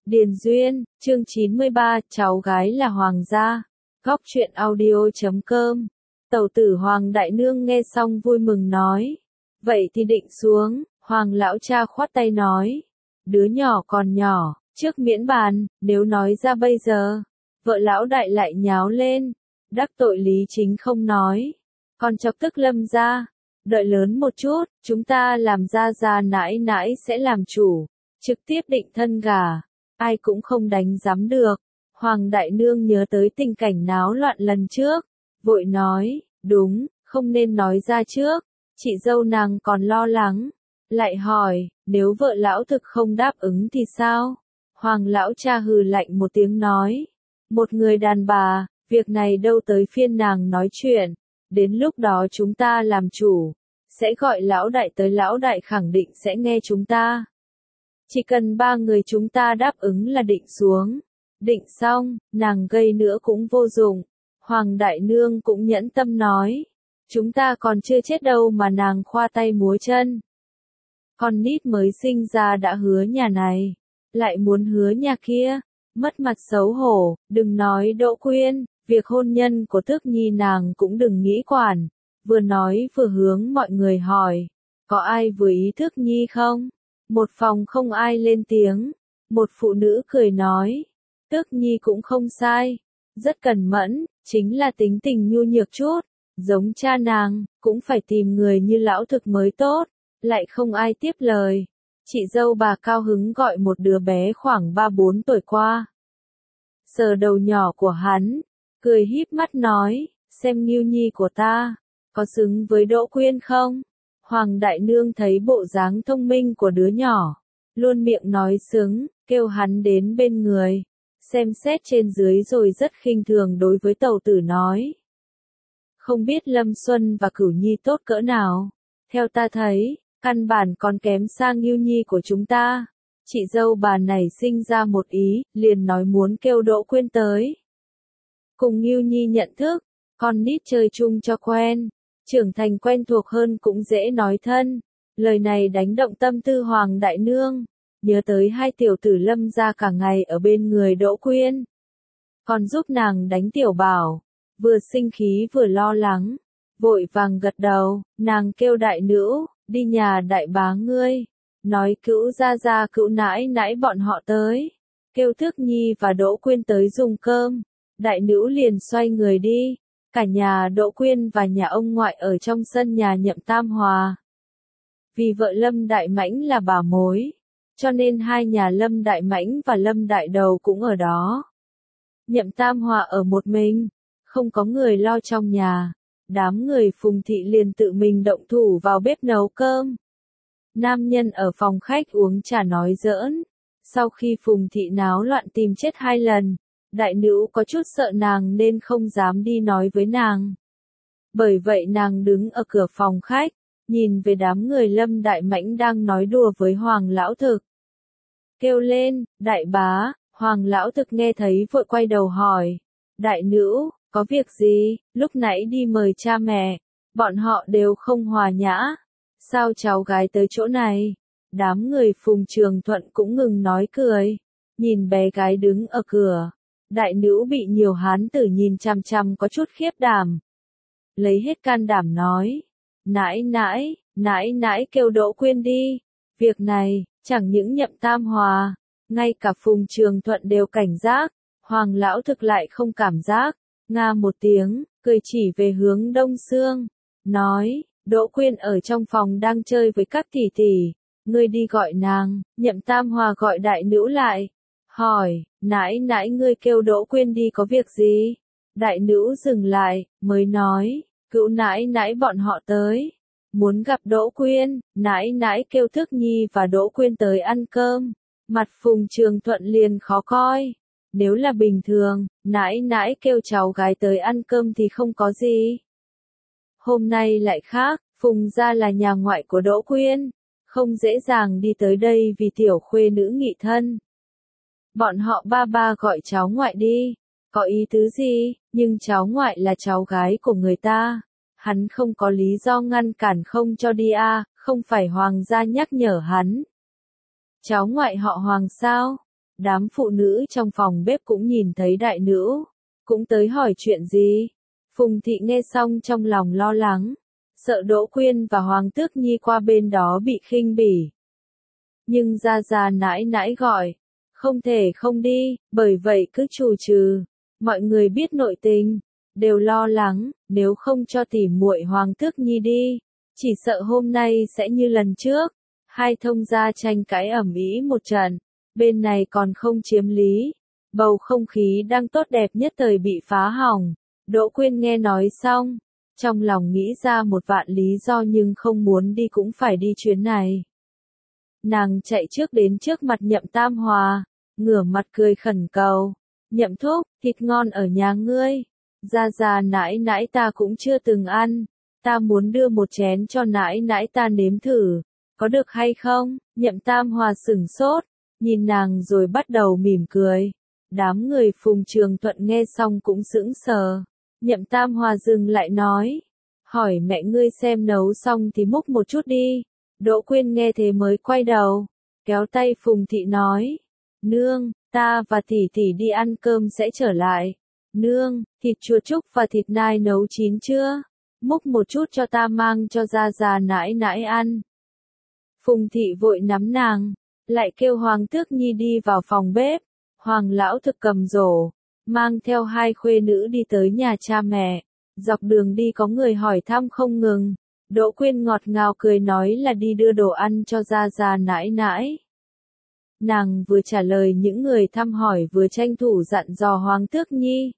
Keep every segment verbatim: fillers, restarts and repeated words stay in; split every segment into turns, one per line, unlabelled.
Điền Duyên, chương chín mươi ba, cháu gái là hoàng gia. Góc truyện audio chấm com. Tẩu tử Hoàng Đại Nương nghe xong vui mừng nói. Vậy thì định xuống, Hoàng lão cha khoát tay nói. Đứa nhỏ còn nhỏ, trước miễn bàn, nếu nói ra bây giờ. Vợ lão đại lại nháo lên. Đắc tội Lý Chính không nói. Còn chọc tức Lâm gia. Đợi lớn một chút, chúng ta làm ra ra nãi nãi sẽ làm chủ. Trực tiếp định thân gả. Ai cũng không đánh giám được. Hoàng Đại Nương nhớ tới tình cảnh náo loạn lần trước. Vội nói, đúng, không nên nói ra trước. Chị dâu nàng còn lo lắng. Lại hỏi, nếu vợ lão thực không đáp ứng thì sao? Hoàng lão cha hừ lạnh một tiếng nói. Một người đàn bà, việc này đâu tới phiên nàng nói chuyện. Đến lúc đó chúng ta làm chủ. Sẽ gọi lão đại tới, lão đại khẳng định sẽ nghe chúng ta. Chỉ cần ba người chúng ta đáp ứng là định xuống. Định xong, nàng gây nữa cũng vô dụng. Hoàng Đại Nương cũng nhẫn tâm nói. Chúng ta còn chưa chết đâu mà nàng khoa tay múa chân. Con nít mới sinh ra đã hứa nhà này. Lại muốn hứa nhà kia. Mất mặt xấu hổ, đừng nói Đỗ Quyên. Việc hôn nhân của Tước Nhi nàng cũng đừng nghĩ quản. Vừa nói vừa hướng mọi người hỏi. Có ai vừa ý Tước Nhi không? Một phòng không ai lên tiếng. Một phụ nữ cười nói. Tước Nhi cũng không sai. Rất cẩn mẫn, chính là tính tình nhu nhược chút. Giống cha nàng, cũng phải tìm người như lão thực mới tốt. Lại không ai tiếp lời. Chị dâu bà cao hứng gọi một đứa bé khoảng ba bốn tuổi qua. Sờ đầu nhỏ của hắn. Cười híp mắt nói. Xem Nghiêu Nhi của ta. Có xứng với Đỗ Quyên không? Hoàng Đại Nương thấy bộ dáng thông minh của đứa nhỏ. Luôn miệng nói xứng, kêu hắn đến bên người. Xem xét trên dưới rồi rất khinh thường đối với tẩu tử nói. Không biết Lâm Xuân và Cửu Nhi tốt cỡ nào. Theo ta thấy, căn bản còn kém xa Nghiêu Nhi của chúng ta. Chị dâu bà này sinh ra một ý, liền nói muốn kêu Đỗ Quyên tới. Cùng Nghiêu Nhi nhận thức, con nít chơi chung cho quen. Trưởng thành quen thuộc hơn cũng dễ nói thân. Lời này đánh động tâm tư Hoàng Đại Nương. Nhớ tới hai tiểu tử Lâm gia cả ngày ở bên người Đỗ Quyên. Còn giúp nàng đánh tiểu bảo. Vừa sinh khí vừa lo lắng. Vội vàng gật đầu, nàng kêu đại nữ, đi nhà đại bá ngươi. Nói cữu gia gia cữu nãi nãi bọn họ tới. Kêu Tước Nhi và Đỗ Quyên tới dùng cơm. Đại nữ liền xoay người đi. Cả nhà Đỗ Quyên và nhà ông ngoại ở trong sân nhà Nhậm Tam Hòa. Vì vợ Lâm Đại Mãnh là bà mối, cho nên hai nhà Lâm Đại Mãnh và Lâm Đại Đầu cũng ở đó. Nhậm Tam Hòa ở một mình, không có người lo trong nhà. Đám người Phùng Thị liền tự mình động thủ vào bếp nấu cơm. Nam nhân ở phòng khách uống trà nói giỡn. Sau khi Phùng Thị náo loạn tìm chết hai lần, đại nữ có chút sợ nàng nên không dám đi nói với nàng. Bởi vậy nàng đứng ở cửa phòng khách, nhìn về đám người Lâm Đại Mãnh đang nói đùa với Hoàng lão thực. Kêu lên, đại bá. Hoàng lão thực nghe thấy vội quay đầu hỏi. Đại nữ, có việc gì? Lúc nãy đi mời cha mẹ, bọn họ đều không hòa nhã. Sao cháu gái tới chỗ này? Đám người Phùng Trường Thuận cũng ngừng nói cười. Nhìn bé gái đứng ở cửa. Đại nữ bị nhiều hán tử nhìn chằm chằm có chút khiếp đảm. Lấy hết can đảm nói. Nãi nãi, nãi nãi kêu Đỗ Quyên đi. Việc này, chẳng những Nhậm Tam Hòa, ngay cả Phùng Trường Thuận đều cảnh giác. Hoàng lão thực lại không cảm giác. Nga một tiếng, cười chỉ về hướng Đông Sương. Nói, Đỗ Quyên ở trong phòng đang chơi với các tỷ tỷ. Ngươi đi gọi nàng. Nhậm Tam Hòa gọi đại nữ lại. Hỏi, nãi nãi ngươi kêu Đỗ Quyên đi có việc gì? Đại nữ dừng lại, mới nói, cữu nãi nãi bọn họ tới. Muốn gặp Đỗ Quyên, nãi nãi kêu Tước Nhi và Đỗ Quyên tới ăn cơm. Mặt Phùng Trường Thuận liền khó coi. Nếu là bình thường, nãi nãi kêu cháu gái tới ăn cơm thì không có gì. Hôm nay lại khác, Phùng gia là nhà ngoại của Đỗ Quyên. Không dễ dàng đi tới đây vì tiểu khuê nữ nghị thân. Bọn họ ba ba gọi cháu ngoại đi. Có ý tứ gì, nhưng cháu ngoại là cháu gái của người ta. Hắn không có lý do ngăn cản không cho đi à, không phải Hoàng gia nhắc nhở hắn. Cháu ngoại họ Hoàng sao? Đám phụ nữ trong phòng bếp cũng nhìn thấy đại nữ, cũng tới hỏi chuyện gì. Phùng thị nghe xong trong lòng lo lắng, sợ Đỗ Quyên và Hoàng Tước Nhi qua bên đó bị khinh bỉ. Nhưng Gia Gia nãi nãi gọi, không thể không đi, bởi vậy cứ trù trừ. Mọi người biết nội tình, đều lo lắng, nếu không cho tỉ muội Hoàng Tước Nhi đi, chỉ sợ hôm nay sẽ như lần trước, hai thông gia tranh cãi ầm ĩ một trận, bên này còn không chiếm lý, bầu không khí đang tốt đẹp nhất thời bị phá hỏng. Đỗ Quyên nghe nói xong, trong lòng nghĩ ra một vạn lý do nhưng không muốn đi cũng phải đi chuyến này. Nàng chạy trước đến trước mặt Nhậm Tam Hòa, ngửa mặt cười khẩn cầu, Nhậm thúc, thịt ngon ở nhà ngươi, Gia Gia nãi nãi ta cũng chưa từng ăn, ta muốn đưa một chén cho nãi nãi ta nếm thử, có được hay không? Nhậm Tam Hòa sửng sốt, nhìn nàng rồi bắt đầu mỉm cười. Đám người Phùng Trường Thuận nghe xong cũng sững sờ. Nhậm Tam Hòa dừng lại nói, hỏi mẹ ngươi xem nấu xong thì múc một chút đi. Đỗ Quyên nghe thế mới quay đầu, kéo tay Phùng Thị nói, nương, ta và tỷ tỷ đi ăn cơm sẽ trở lại. Nương, thịt chua trúc và thịt nai nấu chín chưa? Múc một chút cho ta mang cho Gia Gia nãi nãi ăn. Phùng Thị vội nắm nàng, lại kêu Hoàng Tước Nhi đi vào phòng bếp. Hoàng lão thực cầm rổ, mang theo hai khuê nữ đi tới nhà cha mẹ. Dọc đường đi có người hỏi thăm không ngừng. Đỗ Quyên ngọt ngào cười nói là đi đưa đồ ăn cho Gia Gia nãi nãi. Nàng vừa trả lời những người thăm hỏi vừa tranh thủ dặn dò Hoàng Tước Nhi.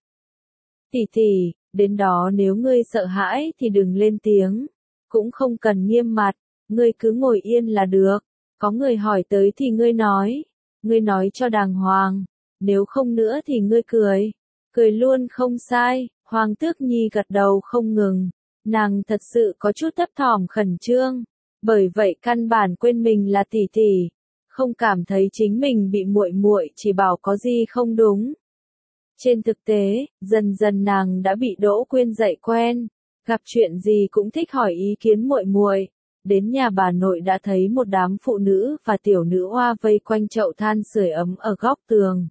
Tỷ tỷ, đến đó nếu ngươi sợ hãi thì đừng lên tiếng, cũng không cần nghiêm mặt, ngươi cứ ngồi yên là được. Có người hỏi tới thì ngươi nói, ngươi nói cho đàng hoàng, nếu không nữa thì ngươi cười, cười luôn không sai. Hoàng Tước Nhi gật đầu không ngừng, nàng thật sự có chút thấp thỏm khẩn trương, bởi vậy căn bản quên mình là tỷ tỷ, không cảm thấy chính mình bị muội muội chỉ bảo có gì không đúng. Trên thực tế, dần dần nàng đã bị Đỗ Quyên dạy quen, gặp chuyện gì cũng thích hỏi ý kiến muội muội. Đến nhà bà nội đã thấy một đám phụ nữ và tiểu nữ oa vây quanh chậu than sưởi ấm ở góc tường.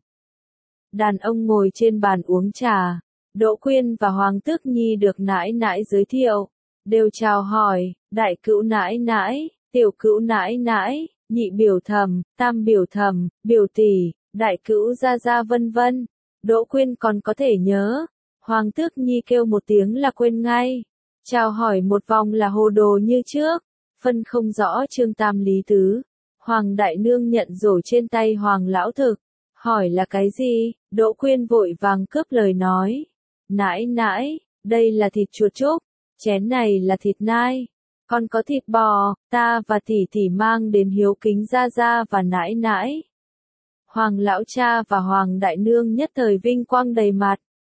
Đàn ông ngồi trên bàn uống trà, Đỗ Quyên và Hoàng Tước Nhi được nãi nãi giới thiệu, đều chào hỏi, đại cữu nãi nãi, tiểu cữu nãi nãi, nhị biểu thẩm, tam biểu thẩm, biểu tỷ, đại cữu Gia Gia vân vân. Đỗ Quyên còn có thể nhớ, Hoàng Tước Nhi kêu một tiếng là quên ngay, chào hỏi một vòng là hồ đồ như trước, phân không rõ chương tam lý tứ. Hoàng đại nương nhận rổ trên tay Hoàng lão thực, hỏi là cái gì? Đỗ Quyên vội vàng cướp lời nói, nãi nãi, đây là thịt chuột trúc, chén này là thịt nai, còn có thịt bò, ta và tỷ tỷ mang đến hiếu kính Gia Gia và nãi nãi. Hoàng lão cha và Hoàng đại nương nhất thời vinh quang đầy mặt.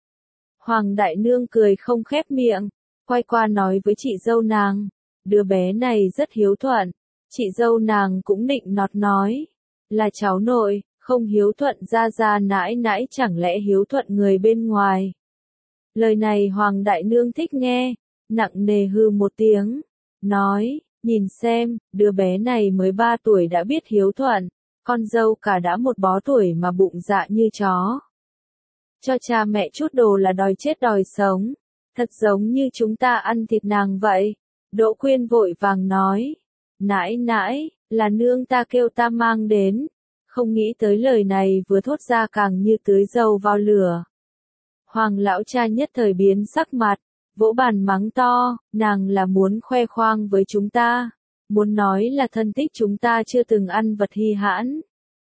Hoàng đại nương cười không khép miệng, quay qua nói với chị dâu nàng, đứa bé này rất hiếu thuận. Chị dâu nàng cũng định nọt nói, là cháu nội, không hiếu thuận Gia Gia nãi nãi chẳng lẽ hiếu thuận người bên ngoài. Lời này Hoàng đại nương thích nghe, nặng nề hư một tiếng, nói, nhìn xem, đứa bé này mới ba tuổi đã biết hiếu thuận, con dâu cả đã một bó tuổi mà bụng dạ như chó. Cho cha mẹ chút đồ là đòi chết đòi sống, thật giống như chúng ta ăn thịt nàng vậy. Đỗ Quyên vội vàng nói, nãi nãi, là nương ta kêu ta mang đến, không nghĩ tới lời này vừa thốt ra càng như tưới dầu vào lửa. Hoàng lão cha nhất thời biến sắc mặt, vỗ bàn mắng to, nàng là muốn khoe khoang với chúng ta, muốn nói là thân thích chúng ta chưa từng ăn vật hi hãn.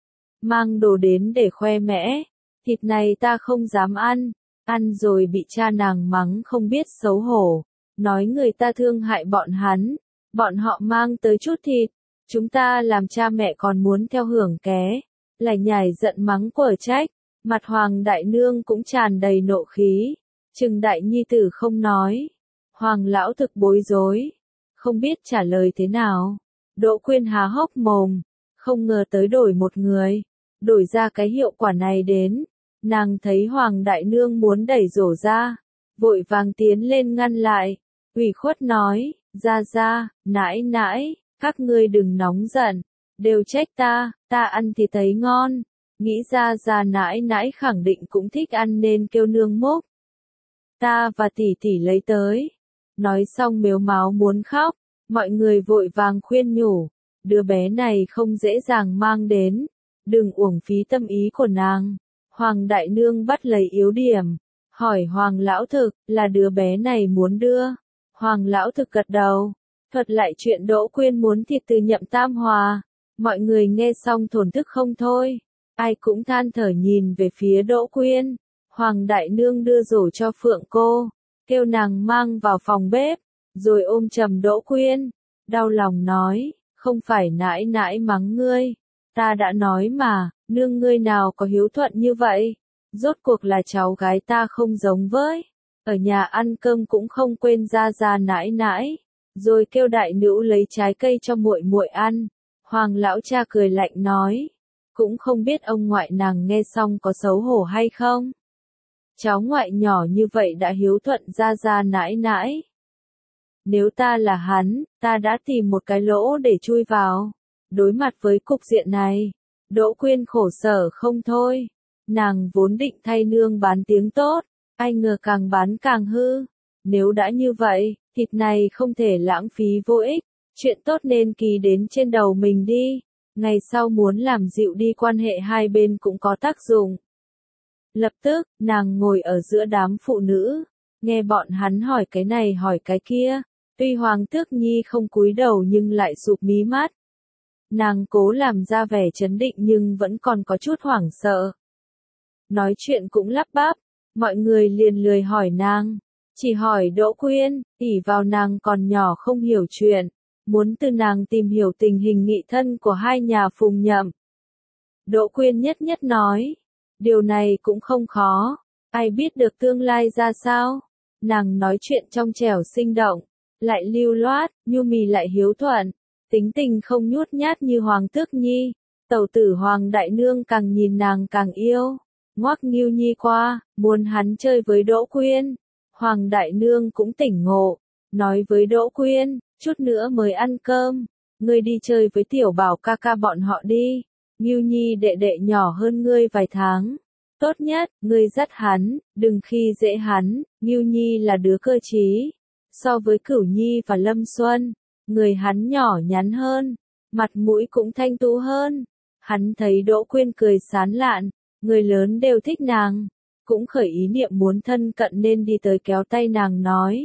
Mang đồ đến để khoe mẽ, thịt này ta không dám ăn, ăn rồi bị cha nàng mắng không biết xấu hổ, nói người ta thương hại bọn hắn, bọn họ mang tới chút thịt, chúng ta làm cha mẹ còn muốn theo hưởng ké, lại nhảy giận mắng quở trách, mặt Hoàng đại nương cũng tràn đầy nộ khí, Trừng đại nhi tử không nói, Hoàng lão thực bối rối, không biết trả lời thế nào. Đỗ Quyên há hốc mồm, không ngờ tới đổi một người, đổi ra cái hiệu quả này đến. Nàng thấy Hoàng đại nương muốn đẩy rổ ra, vội vàng tiến lên ngăn lại, ủy khuất nói, Gia Gia, nãi nãi, các ngươi đừng nóng giận, đều trách ta, ta ăn thì thấy ngon, nghĩ ra Gia nãi nãi khẳng định cũng thích ăn nên kêu nương múc. Ta và tỷ tỷ lấy tới. Nói xong mếu máo muốn khóc, mọi người vội vàng khuyên nhủ, đứa bé này không dễ dàng mang đến, đừng uổng phí tâm ý của nàng. Hoàng đại nương bắt lấy yếu điểm, hỏi Hoàng lão thực, là đứa bé này muốn đưa. Hoàng lão thực gật đầu, thuật lại chuyện Đỗ Quyên muốn thịt từ Nhậm Tam Hòa. Mọi người nghe xong thổn thức không thôi, ai cũng than thở nhìn về phía Đỗ Quyên. Hoàng đại nương đưa rổ cho Phượng cô, kêu nàng mang vào phòng bếp, rồi ôm chầm Đỗ Quyên, đau lòng nói, không phải nãi nãi mắng ngươi, ta đã nói mà, nương ngươi nào có hiếu thuận như vậy, rốt cuộc là cháu gái ta không giống với, ở nhà ăn cơm cũng không quên ra ra nãi nãi, rồi kêu đại nữ lấy trái cây cho muội muội ăn. Hoàng lão cha cười lạnh nói, cũng không biết ông ngoại nàng nghe xong có xấu hổ hay không. Cháu ngoại nhỏ như vậy đã hiếu thuận ra ra nãi nãi. Nếu ta là hắn, ta đã tìm một cái lỗ để chui vào. Đối mặt với cục diện này, Đỗ Quyên khổ sở không thôi. Nàng vốn định thay nương bán tiếng tốt, ai ngờ càng bán càng hư. Nếu đã như vậy, thịt này không thể lãng phí vô ích, chuyện tốt nên kỳ đến trên đầu mình đi. Ngày sau muốn làm dịu đi quan hệ hai bên cũng có tác dụng. Lập tức, nàng ngồi ở giữa đám phụ nữ, nghe bọn hắn hỏi cái này hỏi cái kia, tuy Hoàng Tước Nhi không cúi đầu nhưng lại sụp mí mắt. Nàng cố làm ra vẻ trấn định nhưng vẫn còn có chút hoảng sợ. Nói chuyện cũng lắp bắp, mọi người liền lười hỏi nàng, chỉ hỏi Đỗ Quyên, ỷ vào nàng còn nhỏ không hiểu chuyện, muốn từ nàng tìm hiểu tình hình nghị thân của hai nhà Phùng Nhậm. Đỗ Quyên nhất nhất nói, điều này cũng không khó, ai biết được tương lai ra sao. Nàng nói chuyện trong trẻo sinh động, lại lưu loát, nhu mì lại hiếu thuận, tính tình không nhút nhát như Hoàng Tước Nhi. Tẩu tử Hoàng đại nương càng nhìn nàng càng yêu, ngoắc Ngưu Nhi qua, muốn hắn chơi với Đỗ Quyên. Hoàng đại nương cũng tỉnh ngộ, nói với Đỗ Quyên, chút nữa mới ăn cơm, ngươi đi chơi với tiểu bảo ca ca bọn họ đi. Ngưu Nhi đệ đệ nhỏ hơn ngươi vài tháng. Tốt nhất, ngươi dắt hắn, đừng khi dễ hắn. Ngưu Nhi là đứa cơ trí. So với Cửu Nhi và Lâm Xuân, người hắn nhỏ nhắn hơn, mặt mũi cũng thanh tú hơn. Hắn thấy Đỗ Quyên cười sán lạn, người lớn đều thích nàng, cũng khởi ý niệm muốn thân cận nên đi tới kéo tay nàng nói.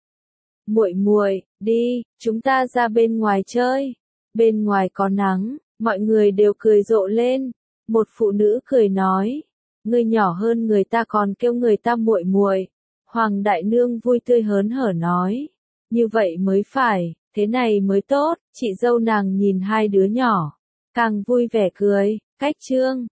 Muội muội, đi, chúng ta ra bên ngoài chơi. Bên ngoài có nắng. Mọi người đều cười rộ lên. Một phụ nữ cười nói, ngươi nhỏ hơn người ta còn kêu người ta muội muội. Hoàng đại nương vui tươi hớn hở nói, như vậy mới phải, thế này mới tốt. Chị dâu nàng nhìn hai đứa nhỏ, càng vui vẻ cười. Cách chương